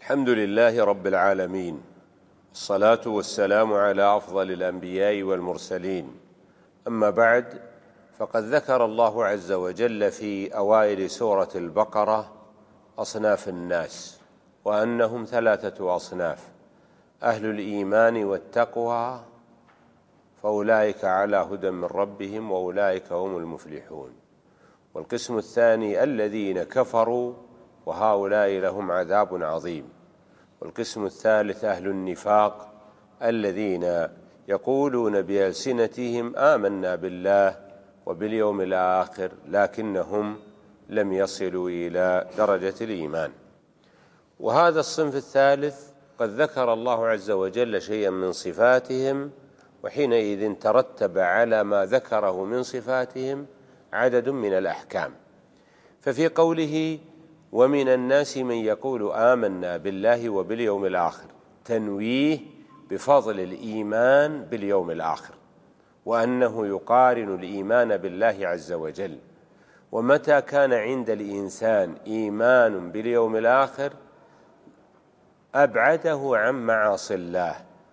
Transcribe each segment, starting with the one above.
الحمد لله رب العالمين، الصلاة والسلام على أفضل الأنبياء والمرسلين. أما بعد، فقد ذكر الله عز وجل في أوائل سورة البقرة أصناف الناس، وأنهم 3 أصناف: أهل الإيمان والتقوى فأولئك على هدى من ربهم وأولئك هم المفلحون. والقسم الثاني الذين كفروا وهؤلاء لهم عذاب عظيم. والقسم الثالث أهل النفاق الذين يقولون بألسنتهم آمنا بالله وباليوم الآخر لكنهم لم يصلوا إلى درجة الإيمان. وهذا الصنف الثالث قد ذكر الله عز وجل شيئا من صفاتهم، وحينئذ ترتب على ما ذكره من صفاتهم عدد من الأحكام. ففي قوله ومن الناس من يقول آمنا بالله وباليوم الآخر تنويه بفضل الإيمان باليوم الآخر، وأنه يقارن الإيمان بالله عز وجل. ومتى كان عند الإنسان إيمان باليوم الآخر أبعده عن معاصي الله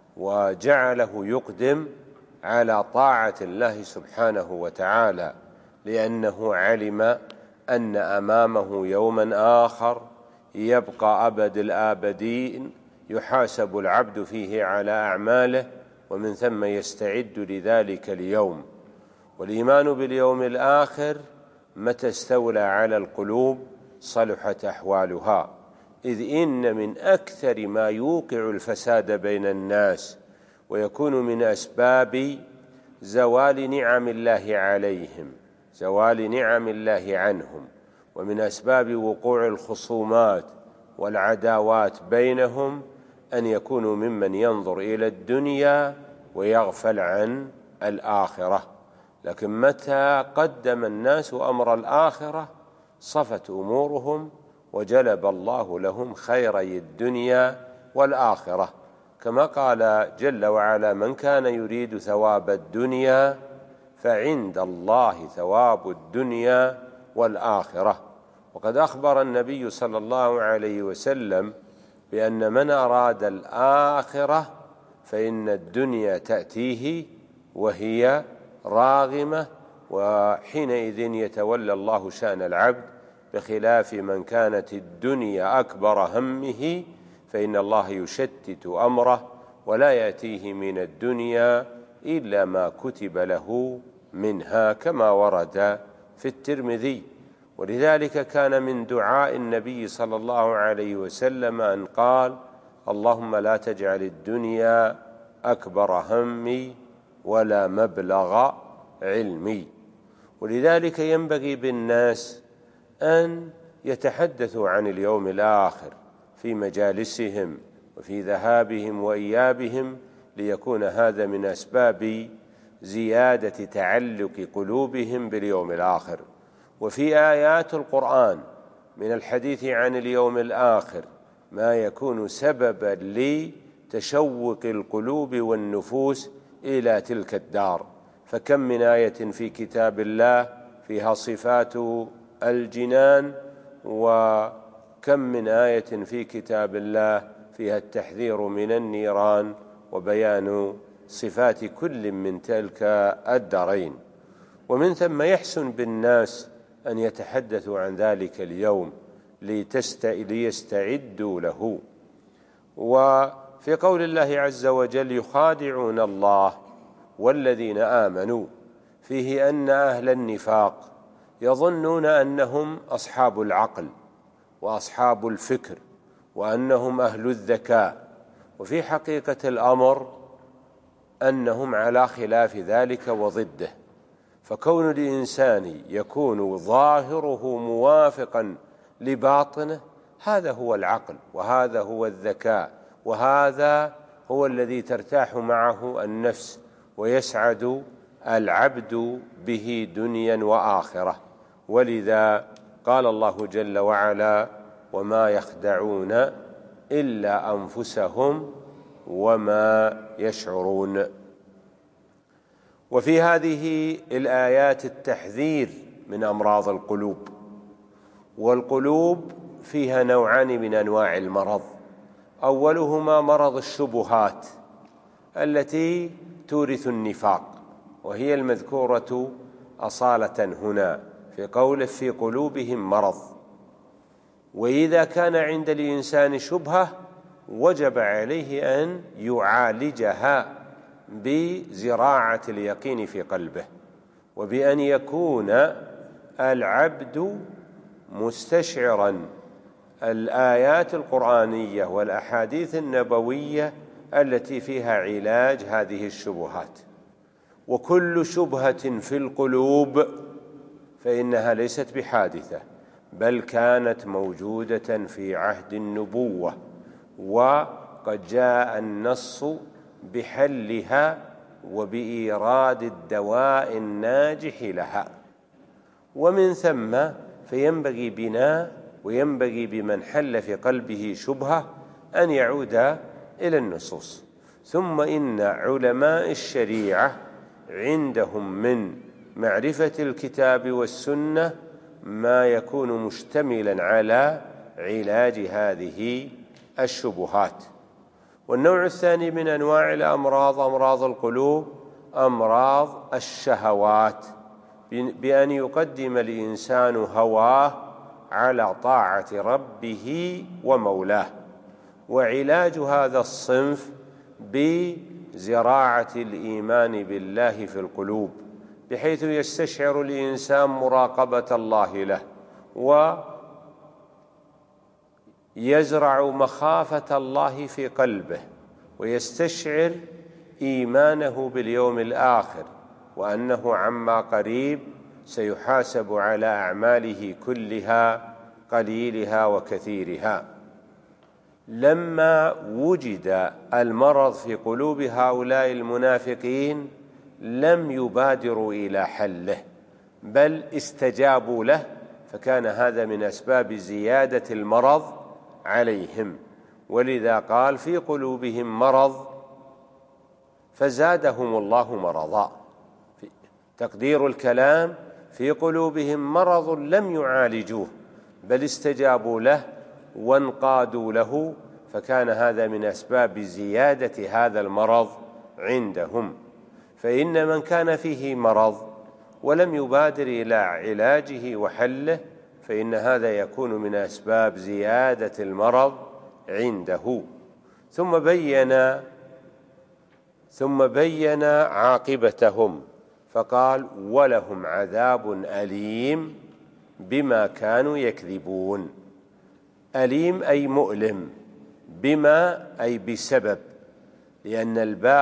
وجعله يقدم على طاعة الله سبحانه وتعالى، لأنه علم أن أمامه يوما آخر يبقى أبد الآبدين يحاسب العبد فيه على أعماله، ومن ثم يستعد لذلك اليوم. والإيمان باليوم الآخر متى استولى على القلوب صلحت أحوالها، إذ إن من أكثر ما يوقع الفساد بين الناس ويكون من أسباب زوال نعم الله عليهم، زوال نعم الله عنهم، ومن أسباب وقوع الخصومات والعداوات بينهم أن يكونوا ممن ينظر إلى الدنيا ويغفل عن الآخرة. لكن متى قدم الناس أمر الآخرة صفت أمورهم وجلب الله لهم خيري الدنيا والآخرة، كما قال جل وعلا: من كان يريد ثواب الدنيا فعند الله ثواب الدنيا والآخرة. وقد أخبر النبي صلى الله عليه وسلم بأن من أراد الآخرة فإن الدنيا تأتيه وهي راغمة، وحينئذ يتولى الله شأن العبد، بخلاف من كانت الدنيا أكبر همه فإن الله يشتت أمره ولا يأتيه من الدنيا إلا ما كتب له منها، كما ورد في الترمذي. ولذلك كان من دعاء النبي صلى الله عليه وسلم أن قال: اللهم لا تجعل الدنيا أكبر همي ولا مبلغ علمي. ولذلك ينبغي بالناس أن يتحدثوا عن اليوم الآخر في مجالسهم وفي ذهابهم وإيابهم، ليكون هذا من أسباب زيادة تعلق قلوبهم باليوم الآخر. وفي آيات القرآن من الحديث عن اليوم الآخر ما يكون سببا لتشوق القلوب والنفوس إلى تلك الدار. فكم من آية في كتاب الله فيها صفات الجنان، وكم من آية في كتاب الله فيها التحذير من النيران وبيان صفات كل من تلك الدارين. ومن ثم يحسن بالناس أن يتحدثوا عن ذلك اليوم ليستعدوا له. وفي قول الله عز وجل: يخادعون الله والذين آمنوا، فيه أن أهل النفاق يظنون أنهم أصحاب العقل وأصحاب الفكر وأنهم أهل الذكاء، وفي حقيقة الأمر أنهم على خلاف ذلك وضده. فكون الإنسان يكون ظاهره موافقا لباطنه هذا هو العقل، وهذا هو الذكاء، وهذا هو الذي ترتاح معه النفس ويسعد العبد به دنيا وآخرة. ولذا قال الله جل وعلا: وما يخدعون إلا أنفسهم وما يشعرون. وفي هذه الآيات التحذير من أمراض القلوب، والقلوب فيها نوعان من أنواع المرض: أولهما مرض الشبهات التي تورث النفاق، وهي المذكورة أصالة هنا في قوله في قلوبهم مرض. وإذا كان عند الإنسان شبهة وجب عليه أن يعالجها بزراعة اليقين في قلبه، وبأن يكون العبد مستشعرا الآيات القرآنية والأحاديث النبوية التي فيها علاج هذه الشبهات. وكل شبهة في القلوب فإنها ليست بحادثة، بل كانت موجودة في عهد النبوة، وقد جاء النص بحلها وبإيراد الدواء الناجح لها. ومن ثم فينبغي بنا وينبغي بمن حل في قلبه شبهة أن يعود إلى النصوص. ثم إن علماء الشريعة عندهم من معرفة الكتاب والسنة ما يكون مشتملا على علاج هذه الشبهات. والنوع الثاني من أنواع الأمراض أمراض القلوب أمراض الشهوات، بأن يقدم الإنسان هواه على طاعة ربه ومولاه. وعلاج هذا الصنف بزراعة الإيمان بالله في القلوب، بحيث يستشعر الإنسان مراقبة الله له، ويزرع مخافة الله في قلبه، ويستشعر إيمانه باليوم الآخر، وأنه عما قريب سيحاسب على أعماله كلها قليلها وكثيرها. لما وجد المرض في قلوب هؤلاء المنافقين لم يبادروا إلى حله، بل استجابوا له، فكان هذا من أسباب زيادة المرض عليهم. ولذا قال في قلوبهم مرض فزادهم الله مرضا. تقدير الكلام في قلوبهم مرض لم يعالجوه، بل استجابوا له وانقادوا له، فكان هذا من أسباب زيادة هذا المرض عندهم. فإن من كان فيه مرض ولم يبادر إلى علاجه وحله فإن هذا يكون من أسباب زيادة المرض عنده. ثم بين عاقبتهم فقال ولهم عذاب أليم بما كانوا يكذبون. أليم أي مؤلم، بما أي بسبب، لأن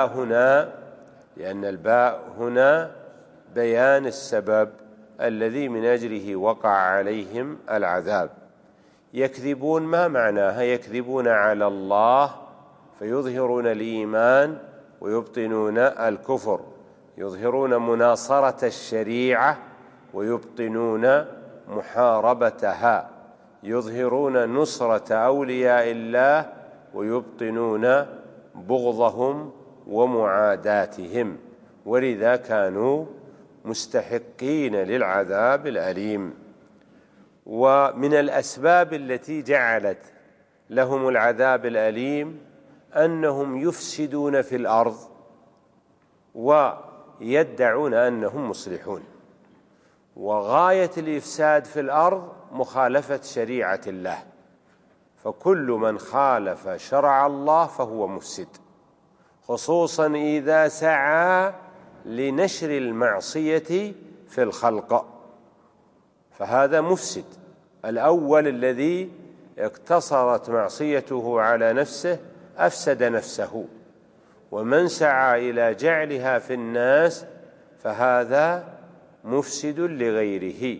الباء هنا بيان السبب الذي من أجله وقع عليهم العذاب. يكذبون ما معناها؟ يكذبون على الله فيظهرون الإيمان ويبطنون الكفر، يظهرون مناصرة الشريعة ويبطنون محاربتها، يظهرون نصرة أولياء الله ويبطنون بغضهم ومعاداتهم، ولذا كانوا مستحقين للعذاب الأليم. ومن الأسباب التي جعلت لهم العذاب الأليم أنهم يفسدون في الأرض ويدعون أنهم مصلحون، وغاية الإفساد في الأرض مخالفة شريعة الله، فكل من خالف شرع الله فهو مفسد، خصوصا إذا سعى لنشر المعصية في الخلق، فهذا مفسد. الأول الذي اقتصرت معصيته على نفسه أفسد نفسه، ومن سعى إلى جعلها في الناس فهذا مفسد لغيره.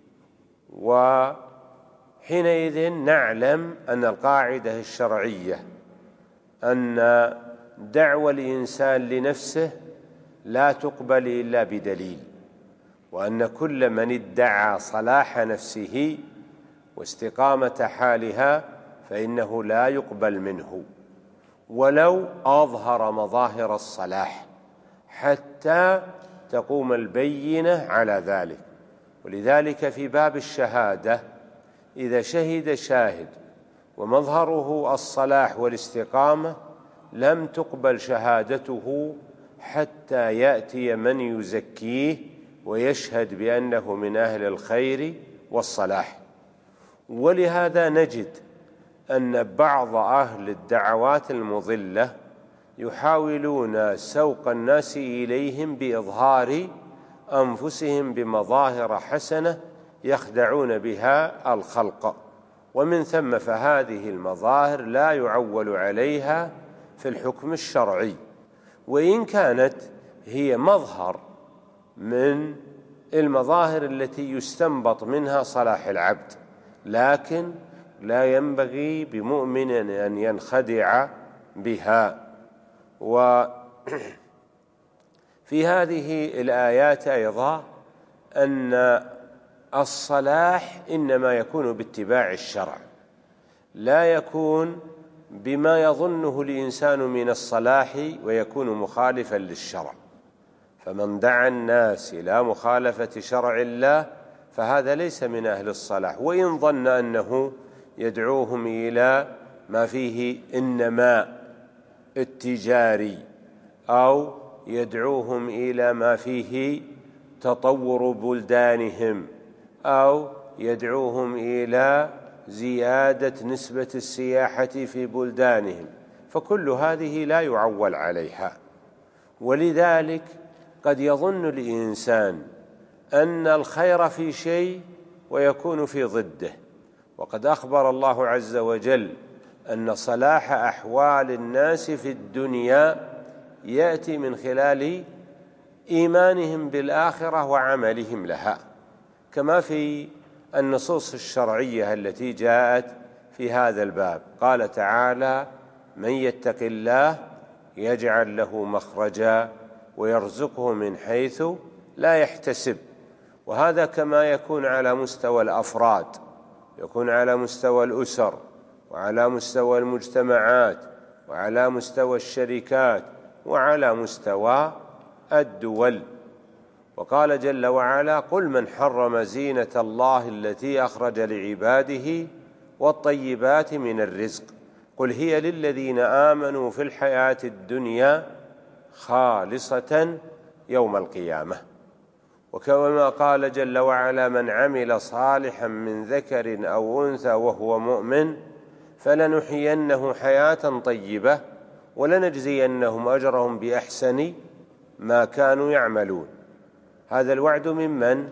وحينئذ نعلم أن القاعدة الشرعية أن دعوى الإنسان لنفسه لا تقبل إلا بدليل، وأن كل من ادعى صلاح نفسه واستقامة حالها فإنه لا يقبل منه ولو أظهر مظاهر الصلاح حتى تقوم البينة على ذلك. ولذلك في باب الشهادة إذا شهد شاهد ومظهره الصلاح والاستقامة لم تقبل شهادته حتى يأتي من يزكيه ويشهد بأنه من أهل الخير والصلاح. ولهذا نجد أن بعض أهل الدعوات المضلة يحاولون سوق الناس إليهم بإظهار أنفسهم بمظاهر حسنة يخدعون بها الخلق، ومن ثم فهذه المظاهر لا يعول عليها في الحكم الشرعي، وإن كانت هي مظهر من المظاهر التي يستنبط منها صلاح العبد، لكن لا ينبغي بمؤمن أن ينخدع بها. وفي هذه الآيات أيضا أن الصلاح إنما يكون باتباع الشرع، لا يكون بما يظنه الإنسان من الصلاح ويكون مخالفا للشرع. فمن دعا الناس إلى مخالفة شرع الله فهذا ليس من أهل الصلاح، وإن ظن أنه يدعوهم إلى ما فيه النماء التجاري أو يدعوهم إلى ما فيه تطور بلدانهم أو يدعوهم إلى زيادة نسبة السياحة في بلدانهم، فكل هذه لا يعول عليها. ولذلك قد يظن الإنسان أن الخير في شيء ويكون في ضده، وقد أخبر الله عز وجل أن صلاح أحوال الناس في الدنيا يأتي من خلال إيمانهم بالآخرة وعملهم لها، كما في النصوص الشرعية التي جاءت في هذا الباب. قال تعالى: من يتق الله يجعل له مخرجا ويرزقه من حيث لا يحتسب. وهذا كما يكون على مستوى الأفراد، يكون على مستوى الأسر، وعلى مستوى المجتمعات، وعلى مستوى الشركات، وعلى مستوى الدول. وقال جل وعلا: قل من حرم زينة الله التي أخرج لعباده والطيبات من الرزق قل هي للذين آمنوا في الحياة الدنيا خالصة يوم القيامة. وكما قال جل وعلا: من عمل صالحا من ذكر أو أنثى وهو مؤمن فلنحيينه حياة طيبة ولنجزينهم أجرهم بأحسن ما كانوا يعملون. هذا الوعد من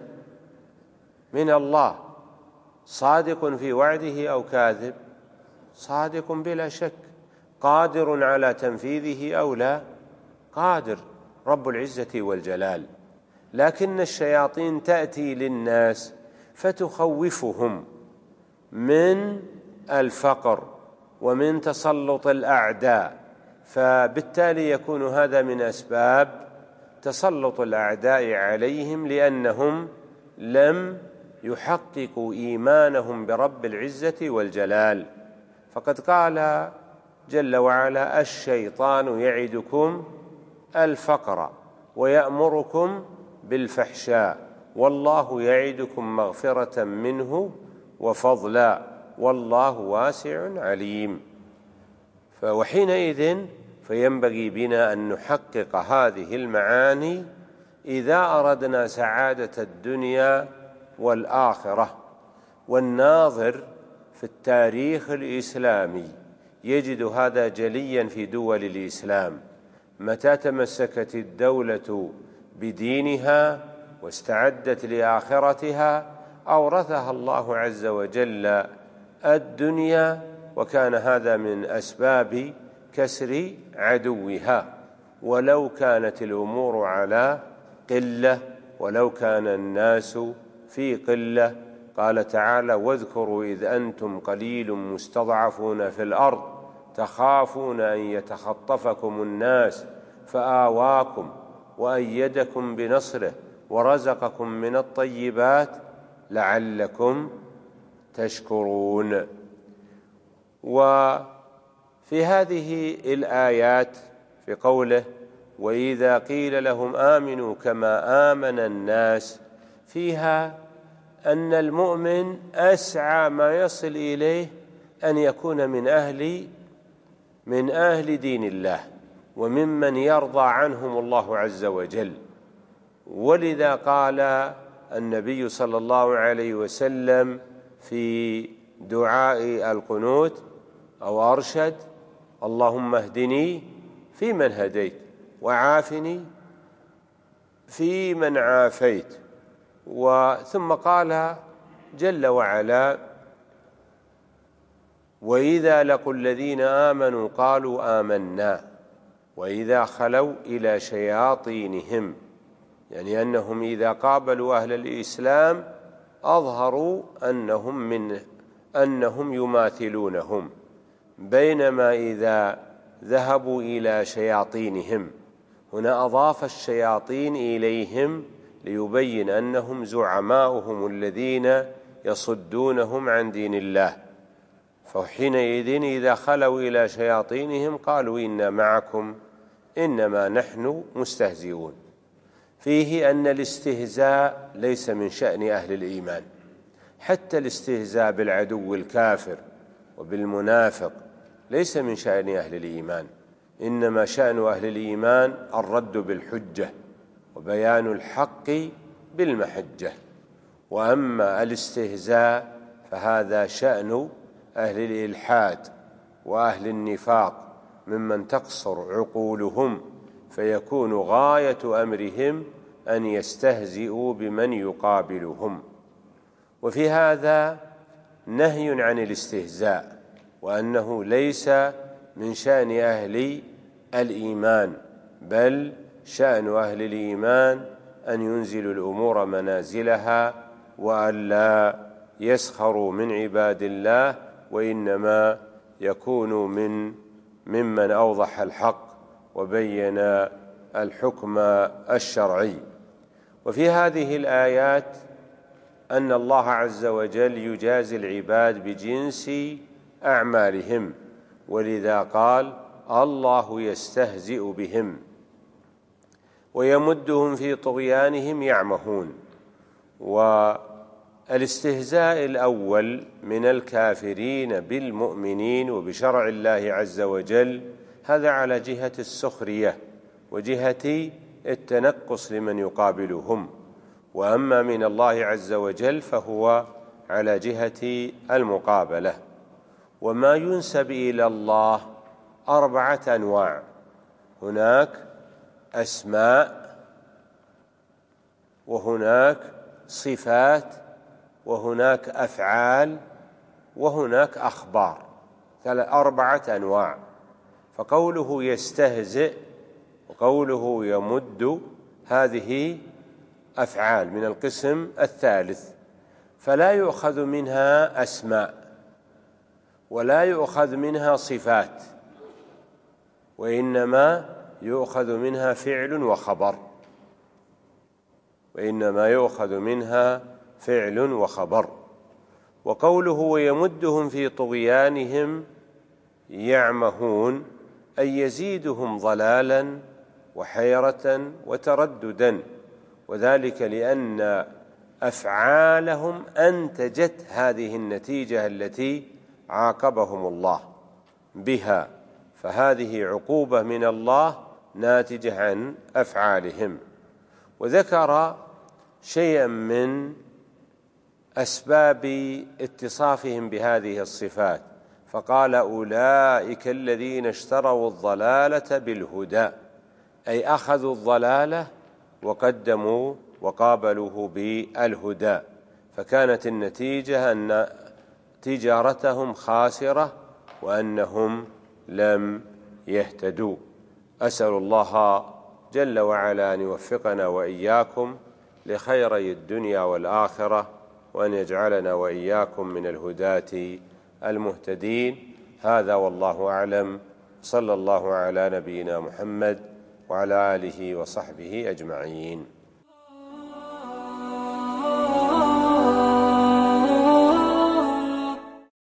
الله. صادق في وعده أو كاذب؟ صادق بلا شك. قادر على تنفيذه أو لا؟ قادر رب العزة والجلال. لكن الشياطين تأتي للناس فتخوفهم من الفقر ومن تسلط الأعداء، فبالتالي يكون هذا من أسباب تسلط الأعداء عليهم، لأنهم لم يحققوا إيمانهم برب العزة والجلال. فقد قال جل وعلا: الشيطان يعدكم الفقر ويأمركم بالفحشاء والله يعدكم مغفرة منه وفضلا والله واسع عليم. وحينئذ فينبغي بنا أن نحقق هذه المعاني إذا أردنا سعادة الدنيا والآخرة. والناظر في التاريخ الإسلامي يجد هذا جليا في دول الإسلام. متى تمسكت الدولة بدينها واستعدت لآخرتها أورثها الله عز وجل الدنيا، وكان هذا من أسباب كسر عدوها، ولو كانت الأمور على قلة، ولو كان الناس في قلة. قال تعالى: واذكروا إذ أنتم قليل مستضعفون في الأرض تخافون أن يتخطفكم الناس فآواكم وأيدكم بنصره ورزقكم من الطيبات لعلكم تشكرون. وفي هذه الآيات في قوله: وإذا قيل لهم آمنوا كما آمن الناس، فيها أن المؤمن أسعى ما يصل إليه أن يكون من أهل دين الله وممن يرضى عنهم الله عز وجل. ولذا قال النبي صلى الله عليه وسلم في دعاء القنوت أو أرشد: اللهم اهدني فيمن هديت وعافني فيمن عافيت. ثم قال جل وعلا: وإذا لقوا الذين آمنوا قالوا آمنا وإذا خلوا إلى شياطينهم، يعني أنهم إذا قابلوا أهل الإسلام أظهروا أنهم يماثلونهم، بينما إذا ذهبوا إلى شياطينهم، هنا أضاف الشياطين إليهم ليبين أنهم زعماؤهم الذين يصدونهم عن دين الله. فحينئذ إذا خلوا إلى شياطينهم قالوا إنا معكم إنما نحن مستهزئون. فيه أن الاستهزاء ليس من شأن أهل الإيمان، حتى الاستهزاء بالعدو الكافر وبالمنافق ليس من شأن أهل الإيمان، إنما شأن أهل الإيمان الرد بالحجة وبيان الحق بالمحجة. وأما الاستهزاء فهذا شأن أهل الإلحاد وأهل النفاق ممن تقصر عقولهم، فيكون غاية أمرهم أن يستهزئوا بمن يقابلهم. وفي هذا نهي عن الاستهزاء، وأنه ليس من شأن أهل الإيمان، بل شأن أهل الإيمان أن ينزلوا الأمور منازلها وأن لا يسخروا من عباد الله، وإنما يكونوا ممن أوضح الحق وبين الحكم الشرعي. وفي هذه الآيات أن الله عز وجل يجازي العباد بجنس أعمالهم، ولذا قال: الله يستهزئ بهم ويمدهم في طغيانهم يعمهون. والاستهزاء الأول من الكافرين بالمؤمنين وبشرع الله عز وجل هذا على جهة السخرية وجهة التنقص لمن يقابلهم، وأما من الله عز وجل فهو على جهة المقابلة. وما ينسب إلى الله 4 أنواع: هناك أسماء، وهناك صفات، وهناك أفعال، وهناك أخبار، 4 أنواع. فقوله يستهزئ وقوله يمد هذه أفعال من القسم الثالث، فلا يؤخذ منها أسماء ولا يؤخذ منها صفات، وإنما يؤخذ منها فعل وخبر. وقوله ويمدهم في طغيانهم يعمهون أي يزيدهم ضلالا وحيرة وترددا، وذلك لأن أفعالهم أنتجت هذه النتيجة التي عاقبهم الله بها، فهذه عقوبة من الله ناتجة عن أفعالهم. وذكر شيئا من أسباب اتصافهم بهذه الصفات، فقال: أولئك الذين اشتروا الضلالة بالهدى، أي أخذوا الضلالة وقدموا وقابلوه بالهدى، فكانت النتيجة أن تجارتهم خاسرة وأنهم لم يهتدوا. أسأل الله جل وعلا أن يوفقنا وإياكم لخيري الدنيا والآخرة، وأن يجعلنا وإياكم من الهداة المهتدين. هذا والله أعلم، صلى الله على نبينا محمد وعلى آله وصحبه أجمعين.